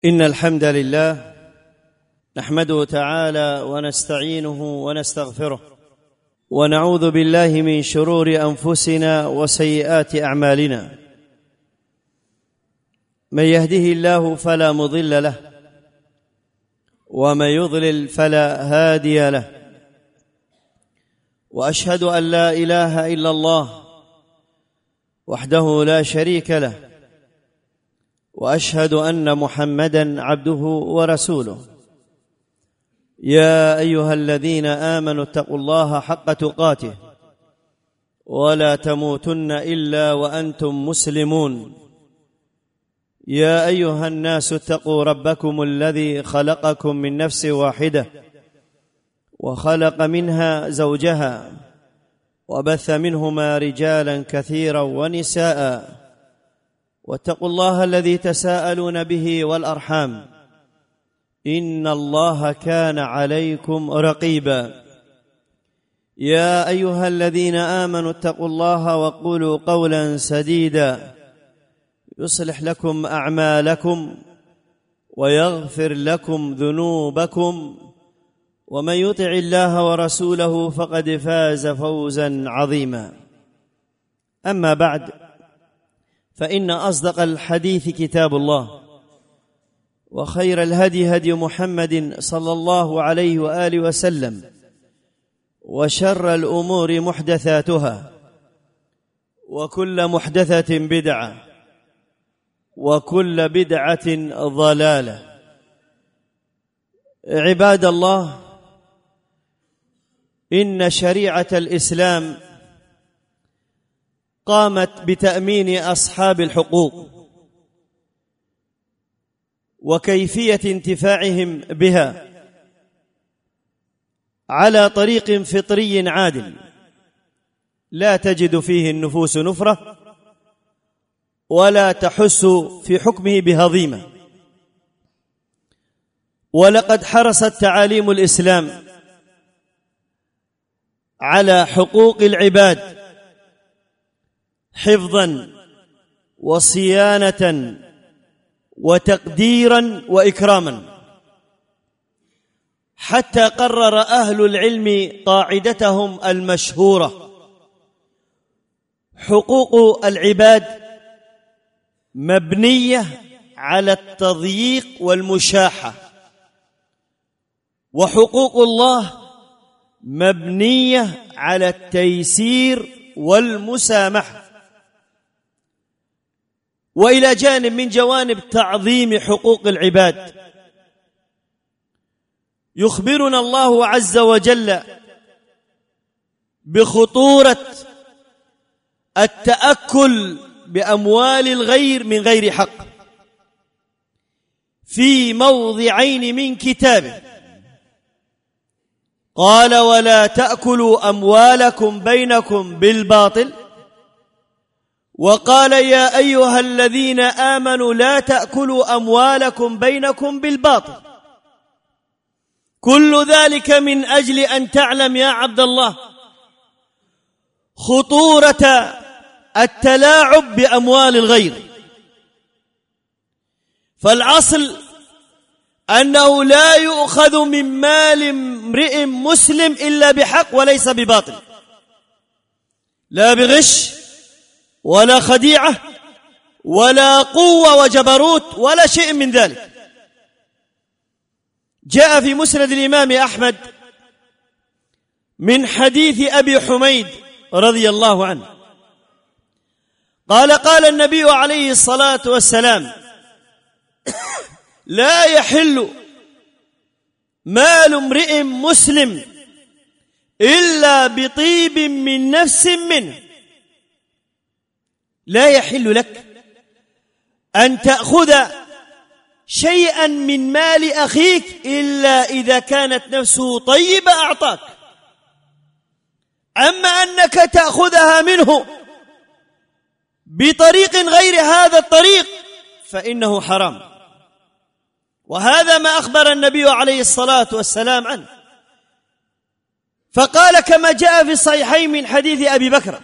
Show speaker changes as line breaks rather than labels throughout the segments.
إن الحمد لله نحمده تعالى ونستعينه ونستغفره ونعوذ بالله من شرور أنفسنا وسيئات أعمالنا. من يهده الله فلا مضل له ومن يضلل فلا هادي له، وأشهد أن لا إله إلا الله وحده لا شريك له، وأشهد أن محمدًا عبده ورسوله. يا أيها الذين آمنوا اتقوا الله حق تقاته ولا تموتن إلا وأنتم مسلمون. يا أيها الناس اتقوا ربكم الذي خلقكم من نفس واحدة وخلق منها زوجها وبث منهما رجالا كثيرا ونساء، واتقوا الله الذي تساءلون به والأرحام إن الله كان عليكم رقيبا. يا أيها الذين آمنوا اتقوا الله وقولوا قولا سديدا يصلح لكم أعمالكم ويغفر لكم ذنوبكم، ومن يطع الله ورسوله فقد فاز فوزا عظيما. أما بعد، فإن أصدق الحديث كتاب الله، وخير الهدي هدي محمد صلى الله عليه وآله وسلم، وشر الأمور محدثاتها، وكل محدثة بدعة، وكل بدعة ضلالة. عباد الله، إن شريعة الإسلام قامت بتأمين أصحاب الحقوق وكيفية انتفاعهم بها على طريق فطري عادل لا تجد فيه النفوس نفرة ولا تحس في حكمه بهضيمة. ولقد حرصت تعاليم الإسلام على حقوق العباد حفظا وصيانة وتقديرا وإكراما، حتى قرر أهل العلم قاعدتهم المشهورة: حقوق العباد مبنية على التضييق والمشاحة، وحقوق الله مبنية على التيسير والمسامحة. وإلى جانب من جوانب تعظيم حقوق العباد، يخبرنا الله عز وجل بخطورة التأكل بأموال الغير من غير حق في موضعين من كتابه. قال: ولا تأكلوا أموالكم بينكم بالباطل. وقال: يا أيها الذين آمنوا لا تأكلوا أموالكم بينكم بالباطل. كل ذلك من أجل أن تعلم يا عبد الله خطورة التلاعب بأموال الغير. فالأصل أنه لا يؤخذ من مال امرئ مسلم إلا بحق وليس بباطل، لا بغش ولا خديعة ولا قوة وجبروت ولا شيء من ذلك. جاء في مسند الإمام أحمد من حديث أبي حميد رضي الله عنه قال: قال النبي عليه الصلاة والسلام: لا يحل مال امرئ مسلم إلا بطيب من نفس منه. لا يحل لك أن تأخذ شيئا من مال أخيك إلا إذا كانت نفسه طيبة أعطاك. أما أنك تأخذها منه بطريق غير هذا الطريق فإنه حرام. وهذا ما أخبر النبي عليه الصلاة والسلام عنه، فقال كما جاء في الصحيحين من حديث أبي بكر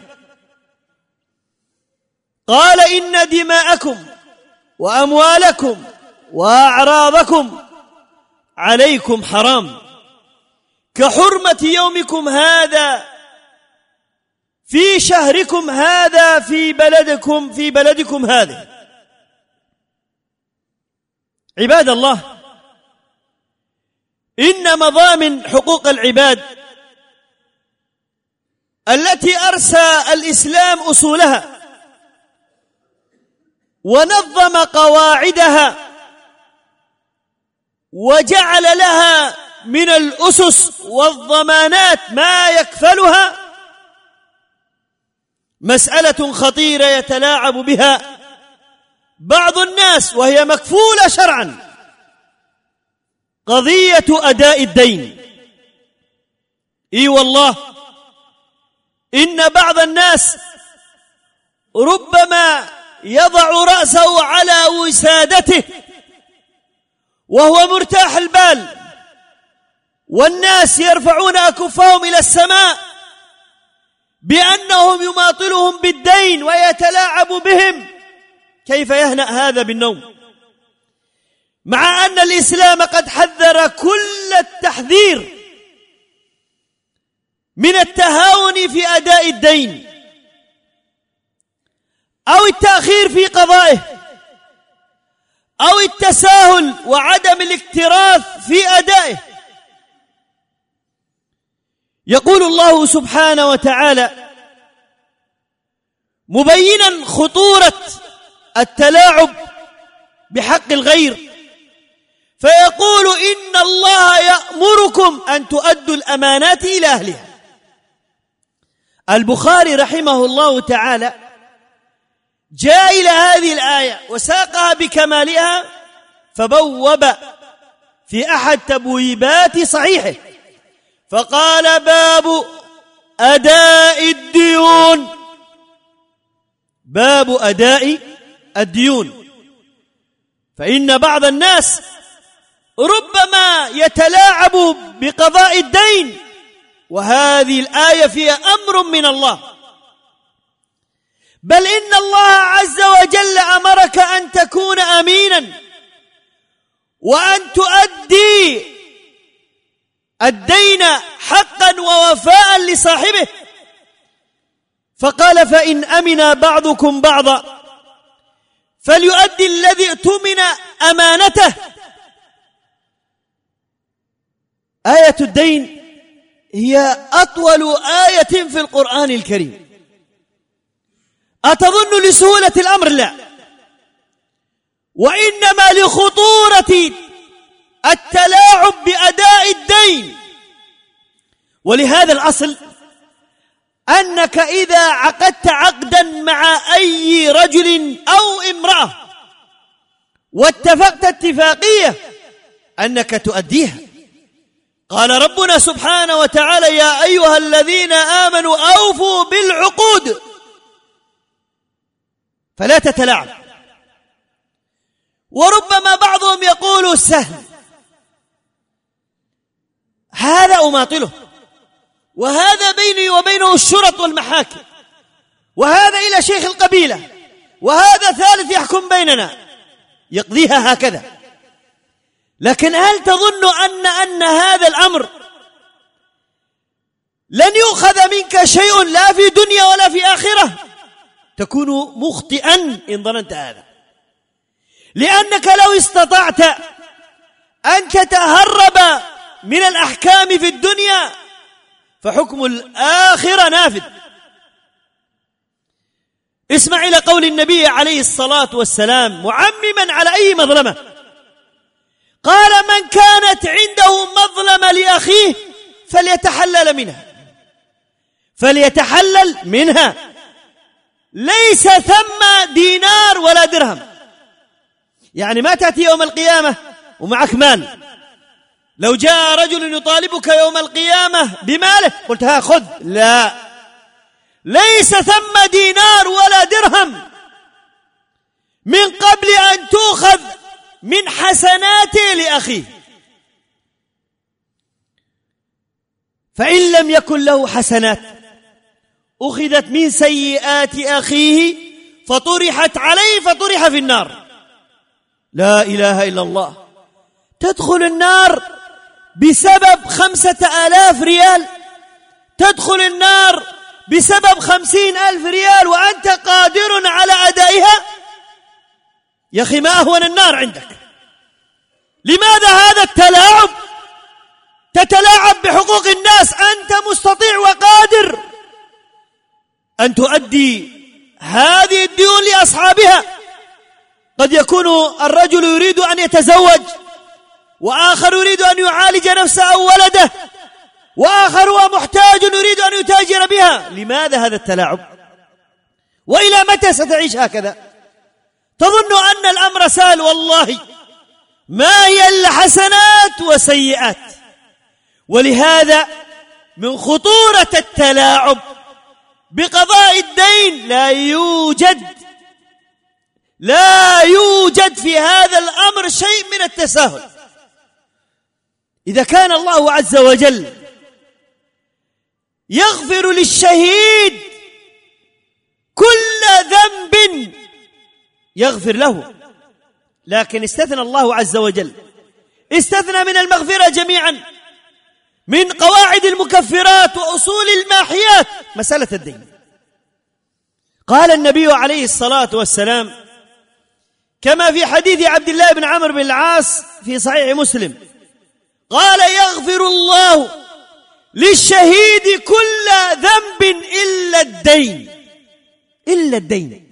قال: إن دماءكم وأموالكم وأعراضكم عليكم حرام كحرمة يومكم هذا في شهركم هذا في بلدكم هذا. عباد الله، إن مضامن حقوق العباد التي أرسى الإسلام أصولها ونظم قواعدها وجعل لها من الأسس والضمانات ما يكفلها، مسألة خطيرة يتلاعب بها بعض الناس وهي مكفولة شرعا، قضية أداء الدين. إي والله، إن بعض الناس ربما يضع رأسه على وسادته وهو مرتاح البال، والناس يرفعون أكفهم إلى السماء بأنهم يماطلهم بالدين ويتلاعب بهم. كيف يهنأ هذا بالنوم؟ مع أن الإسلام قد حذر كل التحذير من التهاون في أداء الدين أو التأخير في قضائه أو التساهل وعدم الاكتراث في أدائه. يقول الله سبحانه وتعالى مبينا خطورة التلاعب بحق الغير، فيقول إن الله يأمركم أن تؤدوا الأمانات إلى أهلها. البخاري رحمه الله تعالى جاء إلى هذه الآية وساقها بكمالها، فبوب في أحد تبويبات صحيحه فقال: باب أداء الديون. باب أداء الديون. فإن بعض الناس ربما يتلاعب بقضاء الدين، وهذه الآية فيها أمر من الله، بل إن الله عز وجل أمرك أن تكون أمينا وأن تؤدي الدين حقا ووفاء لصاحبه، فقال: فإن أمن بعضكم بعضا فليؤدي الذي اؤتمن أمانته. آية الدين هي أطول آية في القرآن الكريم. أتظن لسهولة الأمر؟ لا، وإنما لخطورة التلاعب بأداء الدين. ولهذا الأصل أنك إذا عقدت عقدا مع أي رجل أو امرأة واتفقت اتفاقية أنك تؤديها. قال ربنا سبحانه وتعالى: يا أيها الذين آمنوا أوفوا بالعقود. فلا تتلاعب. وربما بعضهم يقول: سهل، هذا أماطله، وهذا بيني وبينه الشرط والمحاكم، وهذا إلى شيخ القبيلة، وهذا ثالث يحكم بيننا، يقضيها هكذا. لكن هل تظن أن هذا الأمر لن يؤخذ منك شيء لا في دنيا ولا في آخرة؟ تكون مخطئا إن ظننت هذا، لأنك لو استطعت أن تتهرب من الأحكام في الدنيا فحكم الآخرة نافذ. اسمع إلى قول النبي عليه الصلاة والسلام معمما على أي مظلمة، قال: من كانت عنده مظلمة لأخيه فليتحلل منها، ليس ثم دينار ولا درهم. يعني ما تأتي يوم القيامة ومعك مال، لو جاء رجل يطالبك يوم القيامة بماله قلت: ها خذ، لا، ليس ثم دينار ولا درهم من قبل أن تؤخذ من حسناته لأخيه. فإن لم يكن له حسنات أخذت من سيئات أخيه فطرحت عليه فطرح في النار. لا إله إلا الله، تدخل النار بسبب 50,000 ريال، تدخل النار بسبب 50,000 ريال وأنت قادر على أدائها. يا أخي ما أهون النار عندك؟ لماذا هذا التلاعب؟ تتلاعب بحقوق الناس، أنت مستطيع وقادر أن تؤدي هذه الديون لأصحابها. قد يكون الرجل يريد أن يتزوج، وآخر يريد أن يعالج نفسه أو ولده، وآخر هو محتاج يريد أن يتاجر بها. لماذا هذا التلاعب؟ وإلى متى ستعيش هكذا؟ تظن أن الأمر سهل؟ والله ما هي إلا حسنات وسيئات. ولهذا من خطورة التلاعب بقضاء الدين لا يوجد في هذا الأمر شيء من التساهل. إذا كان الله عز وجل يغفر للشهيد كل ذنب يغفر له، لكن استثنى الله عز وجل، استثنى من المغفرة جميعا من قواعد المكفرات وأصول الماحيات مسألة الدين. قال النبي عليه الصلاة والسلام كما في حديث عبد الله بن عمرو بن العاص في صحيح مسلم، قال يغفر الله للشهيد كل ذنب إلا الدين.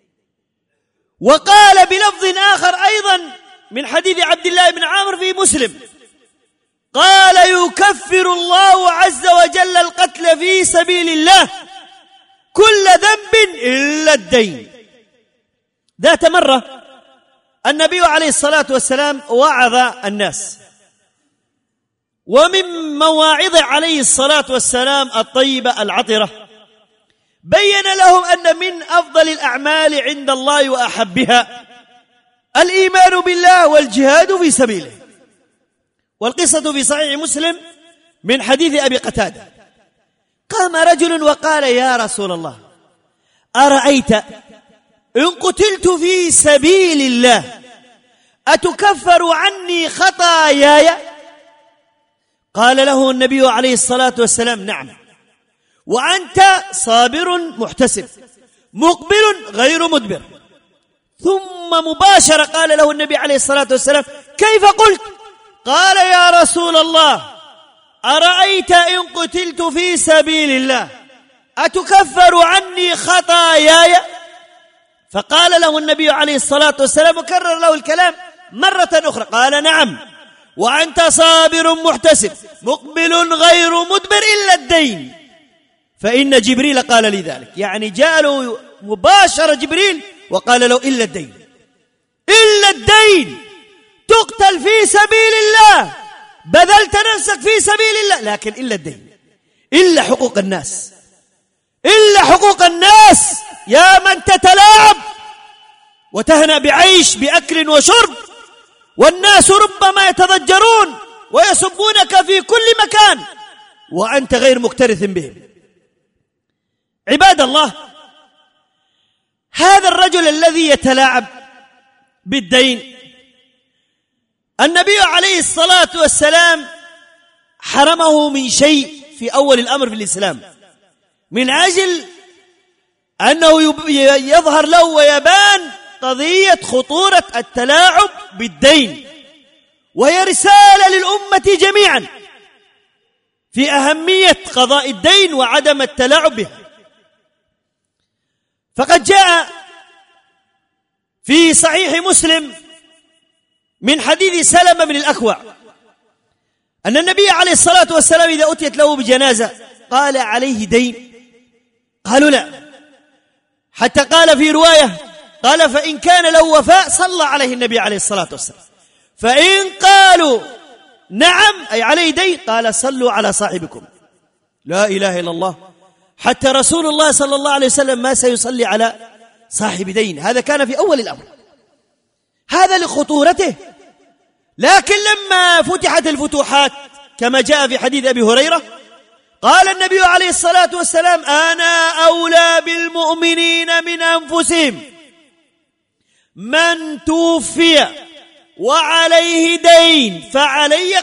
وقال بلفظ آخر أيضا من حديث عبد الله بن عمرو في مسلم، قال يكفر الله عز وجل القتل في سبيل الله كل ذنب إلا الدين. ذات مرة النبي عليه الصلاة والسلام وعظ الناس، ومن مواعظه عليه الصلاة والسلام الطيبة العطرة بين لهم أن من أفضل الأعمال عند الله وأحبها الإيمان بالله والجهاد في سبيله. والقصة في صحيح مسلم من حديث أبي قتادة، قام رجل وقال يا رسول الله أرأيت إن قتلت في سبيل الله أتكفر عني خطاياي؟ قال له النبي عليه الصلاة والسلام نعم، وأنت صابر محتسب مقبل غير مدبر. ثم مباشرة قال له النبي عليه الصلاة والسلام كيف قلت؟ قال يا رسول الله أرأيت إن قتلت في سبيل الله أتكفر عني خطاياي؟ فقال له النبي عليه الصلاة والسلام وكرر له الكلام مرة أخرى، قال نعم وأنت صابر محتسب مقبل غير مدبر إلا الدين، فإن جبريل قال لي ذلك. يعني جاء له مباشرة جبريل وقال له إلا الدين تقتل في سبيل الله، بذلت نفسك في سبيل الله، لكن إلا الدين، إلا حقوق الناس يا من تتلاعب وتهنأ بعيش بأكل وشرب، والناس ربما يتضجرون ويسبونك في كل مكان وأنت غير مكترث بهم. عباد الله، هذا الرجل الذي يتلاعب بالدين النبي عليه الصلاة والسلام حرمه من شيء في أول الأمر في الإسلام، من أجل أنه يظهر له ويبان قضية خطورة التلاعب بالدين، وهي رسالة للأمة جميعا في أهمية قضاء الدين وعدم التلاعب به. فقد جاء في صحيح مسلم من حديث سلمة بن الأكوع أن النبي عليه الصلاة والسلام إذا أتيت له بجنازة قال عليه دين؟ قالوا لا، حتى قال في رواية قال فإن كان له وفاء صلى عليه النبي عليه الصلاة والسلام، فإن قالوا نعم أي عليه دين قال صلوا على صاحبكم. لا إله إلا الله، حتى رسول الله صلى الله عليه وسلم ما سيصلي على صاحب دين. هذا كان في أول الأمر، هذا لخطورته. لكن لما فتحت الفتوحات كما جاء في حديث أبي هريرة قال النبي عليه الصلاة والسلام أنا أولى بالمؤمنين من أنفسهم، من توفي وعليه دين فعلي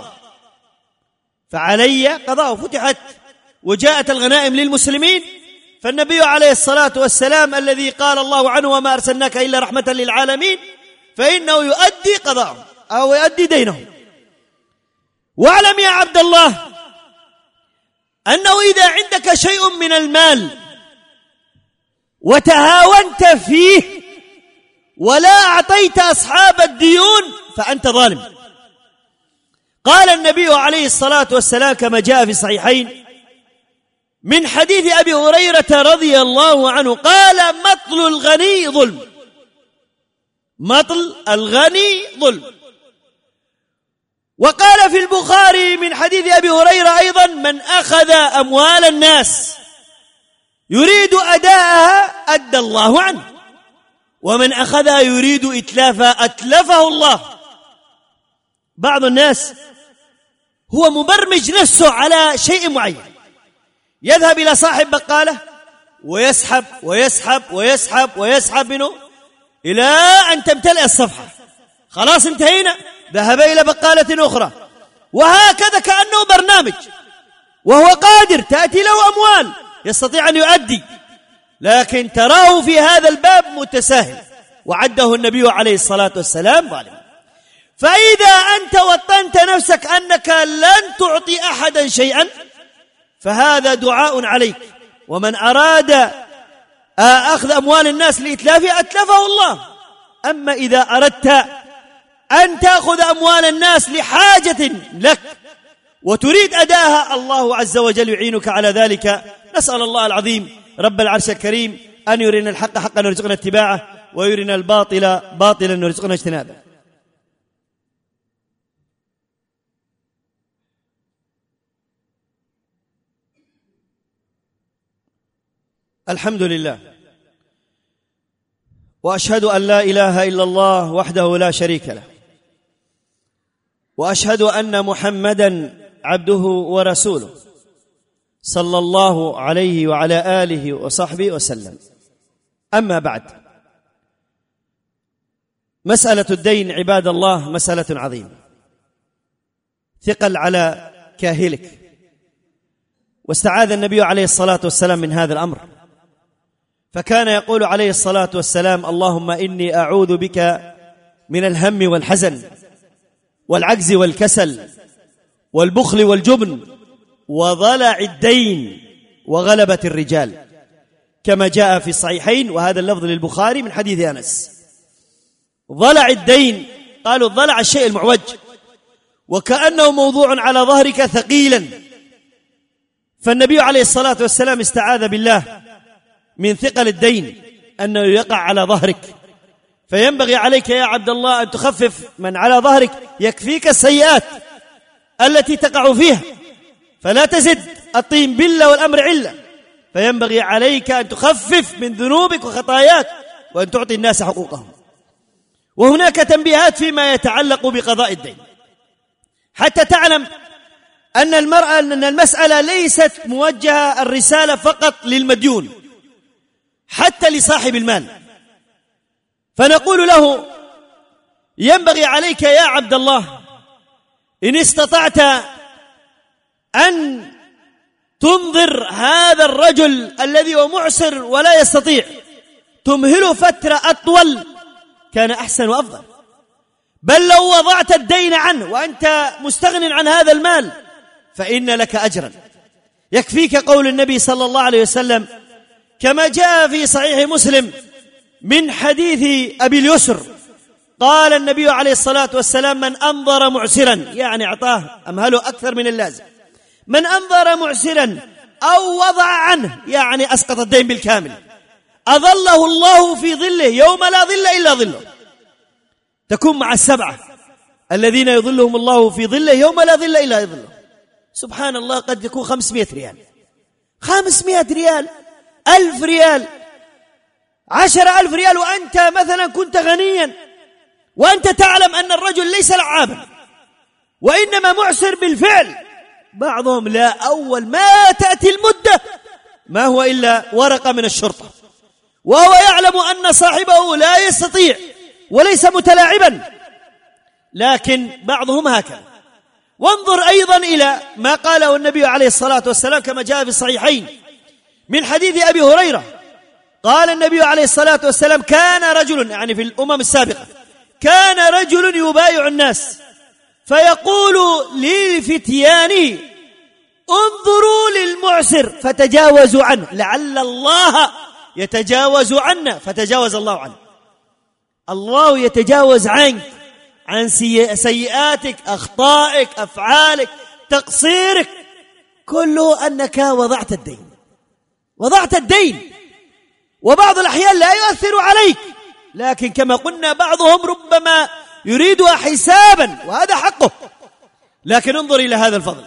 قضاءه. فتحت وجاءت الغنائم للمسلمين، فالنبي عليه الصلاة والسلام الذي قال الله عنه وما أرسلناك إلا رحمة للعالمين، فإنه يؤدي قضاءه أو يؤدي دينه. واعلم يا عبد الله أنه إذا عندك شيء من المال وتهاونت فيه ولا أعطيت أصحاب الديون فأنت ظالم. قال النبي عليه الصلاة والسلام كما جاء في الصحيحين من حديث أبي هريرة رضي الله عنه قال: مطل الغني ظلم. مطل الغني ظلم. وقال في البخاري من حديث أبي هريرة أيضا: من أخذ أموال الناس يريد أداءها أدى الله عنه، ومن أخذها يريد إتلافها أتلفه الله. بعض الناس هو مبرمج نفسه على شيء معين، يذهب إلى صاحب بقالة ويسحب ويسحب ويسحب ويسحب منه إلى أن تمتلئ الصفحة، خلاص انتهينا، ذهب إلى بقالة أخرى، وهكذا كأنه برنامج، وهو قادر، تأتي له أموال يستطيع أن يؤدي، لكن تراه في هذا الباب متساهل، وعده النبي عليه الصلاة والسلام ظالما. فإذا أنت وطنت نفسك أنك لن تعطي أحدا شيئا فهذا دعاء عليك، ومن أراد أخذ أموال الناس لإتلافها أتلفه الله. أما إذا أردت أن تأخذ أموال الناس لحاجة لك وتريد أداها، الله عز وجل يعينك على ذلك. نسأل الله العظيم رب العرش الكريم أن يرينا الحق حقا ونرزقنا اتباعه، ويرينا الباطل باطلا ونرزقنا اجتنابه. الحمد لله، وأشهد أن لا إله إلا الله وحده لا شريك له، وأشهد أن محمدا عبده ورسوله صلى الله عليه وعلى آله وصحبه وسلم. أما بعد، مسألة الدين عباد الله مسألة عظيمة، ثقل على كاهلك، واستعاذ النبي عليه الصلاة والسلام من هذا الأمر، فكان يقول عليه الصلاة والسلام: اللهم إني أعوذ بك من الهم والحزن والعجز والكسل والبخل والجبن وضلع الدين وغلبة الرجال، كما جاء في الصحيحين، وهذا اللفظ للبخاري من حديث أنس. ضلع الدين، قالوا الضلع الشيء المعوج، وكأنه موضوع على ظهرك ثقيلا، فالنبي عليه الصلاة والسلام استعاذ بالله من ثقل الدين أنه يقع على ظهرك، فينبغي عليك يا عبد الله أن تخفف من على ظهرك، يكفيك السيئات التي تقع فيها، فلا تزد الطين بلة والأمر علة، فينبغي عليك أن تخفف من ذنوبك وخطاياك وأن تعطي الناس حقوقهم. وهناك تنبيهات فيما يتعلق بقضاء الدين، حتى تعلم أن المسألة ليست موجهة الرسالة فقط للمديون، حتى لصاحب المال. فنقول له: ينبغي عليك يا عبد الله إن استطعت أن تنظر هذا الرجل الذي هو معسر ولا يستطيع، تمهله فترة أطول كان أحسن وأفضل، بل لو وضعت الدين عنه وأنت مستغن عن هذا المال فإن لك أجرا. يكفيك قول النبي صلى الله عليه وسلم كما جاء في صحيح مسلم من حديث أبي اليسر، قال النبي عليه الصلاة والسلام: من أنظر معسرا، يعني أعطاه أمهله أكثر من اللازم، من أنظر معسرا أو وضع عنه، يعني أسقط الدين بالكامل، أظله الله في ظله يوم لا ظل إلا ظله. تكون مع السبعة الذين يظلهم الله في ظله يوم لا ظل إلا ظله. سبحان الله، قد يكون 500 ريال، 500 ريال، 1000 ريال، 10,000 ريال، وأنت مثلا كنت غنيا، وأنت تعلم أن الرجل ليس لعابا وإنما معسر بالفعل. بعضهم لا، أول ما تأتي المدة ما هو إلا ورقة من الشرطة، وهو يعلم أن صاحبه لا يستطيع وليس متلاعبا، لكن بعضهم هكذا. وانظر أيضا إلى ما قاله النبي عليه الصلاة والسلام كما جاء في الصحيحين من حديث أبي هريرة. قال النبي عليه الصلاة والسلام: كان رجل، يعني في الأمم السابقة، كان رجل يبايع الناس فيقول للفتيان: انظروا للمعسر فتجاوزوا عنه لعل الله يتجاوز عنا، فتجاوز الله عنه. الله يتجاوز عنك، عن سيئاتك، أخطائك، أفعالك، تقصيرك، كله أنك وضعت الدين. وبعض الأحيان لا يؤثر عليك، لكن كما قلنا بعضهم ربما يريدها حسابا، وهذا حقه. لكن انظر إلى هذا الفضل.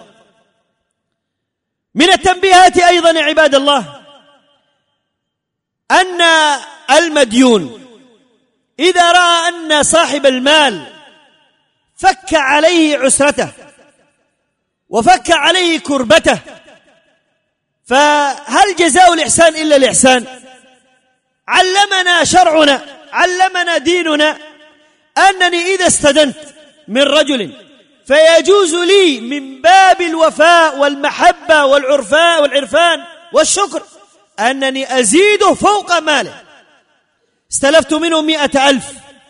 من التنبيهات أيضا يا عباد الله أن المديون إذا رأى أن صاحب المال فك عليه عسرته وفك عليه كربته، فهل جزاء الإحسان إلا الإحسان؟ علمنا شرعنا، علمنا ديننا أنني إذا استدنت من رجل فيجوز لي من باب الوفاء والمحبة والعرفان والشكر أنني أزيده فوق ماله. استلفت منه 100,000،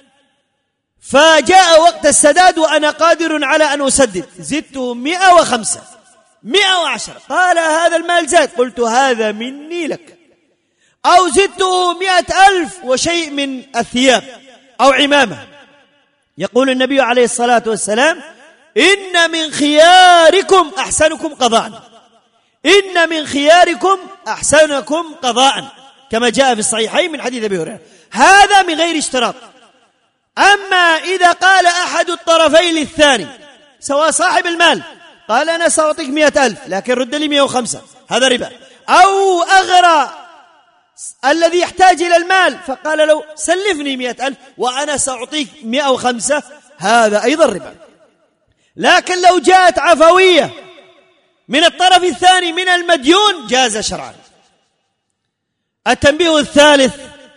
فجاء وقت السداد وأنا قادر على أن أسدد، زدته 105 110، قال هذا المال زاد، قلت هذا مني لك. أو زدته 100,000 وشيء من الثياب أو عمامة. يقول النبي عليه الصلاة والسلام: إن من خياركم أحسنكم قضاء، إن من خياركم أحسنكم قضاء، كما جاء في الصحيحين من حديث أبي هريرة. هذا من غير اشتراط. أما إذا قال أحد الطرفين للثاني، سواء صاحب المال قال أنا سأعطيك 100,000 لكن رد لي 105، هذا ربا. أو أغرى الذي يحتاج إلى المال فقال له سلفني 100,000 وأنا سأعطيك 105، هذا أيضا ربا. لكن لو جاءت عفوية من الطرف الثاني من المديون جاز شرعا. التنبيه الثالث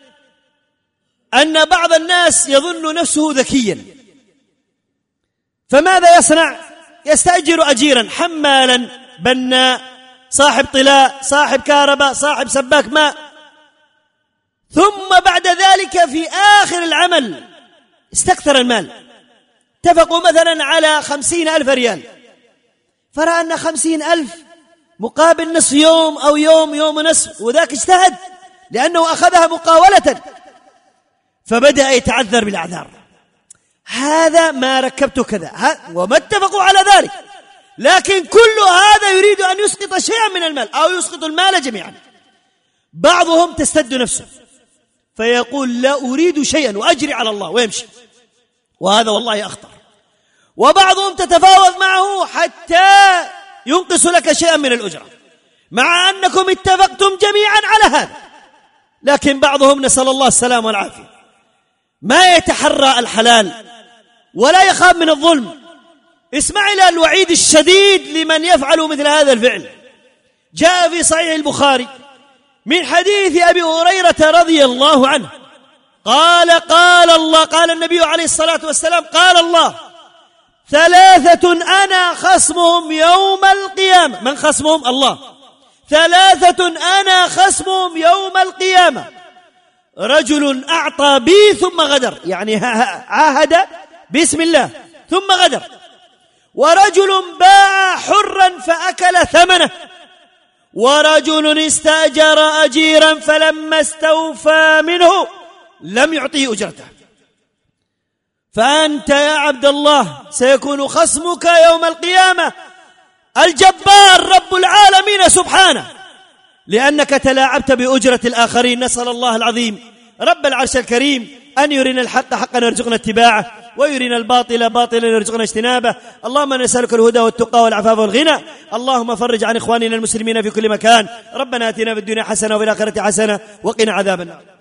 أن بعض الناس يظن نفسه ذكيا، فماذا يصنع؟ يستأجر أجيرا، حمالا، بناء، صاحب طلاء، صاحب كهرباء، صاحب سباك ماء، ثم بعد ذلك في آخر العمل استكثر المال. اتفقوا مثلا على 50,000 ريال، فرأى أن 50,000 مقابل نصف يوم أو يوم ونصف، وذاك اجتهد لأنه أخذها مقاولة، فبدأ يتعذر بالأعذار: هذا ما ركبت كذا، وما اتفقوا على ذلك، لكن كل هذا يريد أن يسقط شيئا من المال أو يسقط المال جميعا. بعضهم تستد نفسه فيقول لا أريد شيئا وأجري على الله ويمشي، وهذا والله أخطر. وبعضهم تتفاوض معه حتى ينقص لك شيئا من الأجرة، مع أنكم اتفقتم جميعا على هذا، لكن بعضهم نسأل الله السلام والعافية ما يتحرى الحلال ولا يخاف من الظلم. اسمع إلى الوعيد الشديد لمن يفعل مثل هذا الفعل. جاء في صحيح البخاري من حديث أبي هريرة رضي الله عنه قال النبي عليه الصلاة والسلام: قال الله: 3 أنا خصمهم يوم القيامة. من خصمهم؟ الله. 3 أنا خصمهم يوم القيامة: رجل أعطى بي ثم غدر، يعني عاهد باسم الله ثم غدر، ورجل باع حرا فأكل ثمنه، ورجل استأجر أجيرا فلما استوفى منه لم يعطيه أجرته. فأنت يا عبد الله سيكون خصمك يوم القيامة الجبار رب العالمين سبحانه، لأنك تلاعبت بأجرة الآخرين. نسأل الله العظيم رب العرش الكريم أن يرينا الحق حقا ويرزقنا اتباعه، ويرينا الباطل باطلا ويرزقنا اجتنابه. اللهم نسألك الهدى والتقى والعفاف والغنى. اللهم فرج عن إخواننا المسلمين في كل مكان. ربنا آتنا في الدنيا حسنة وفي الآخرة حسنة وقنا عذاب النار.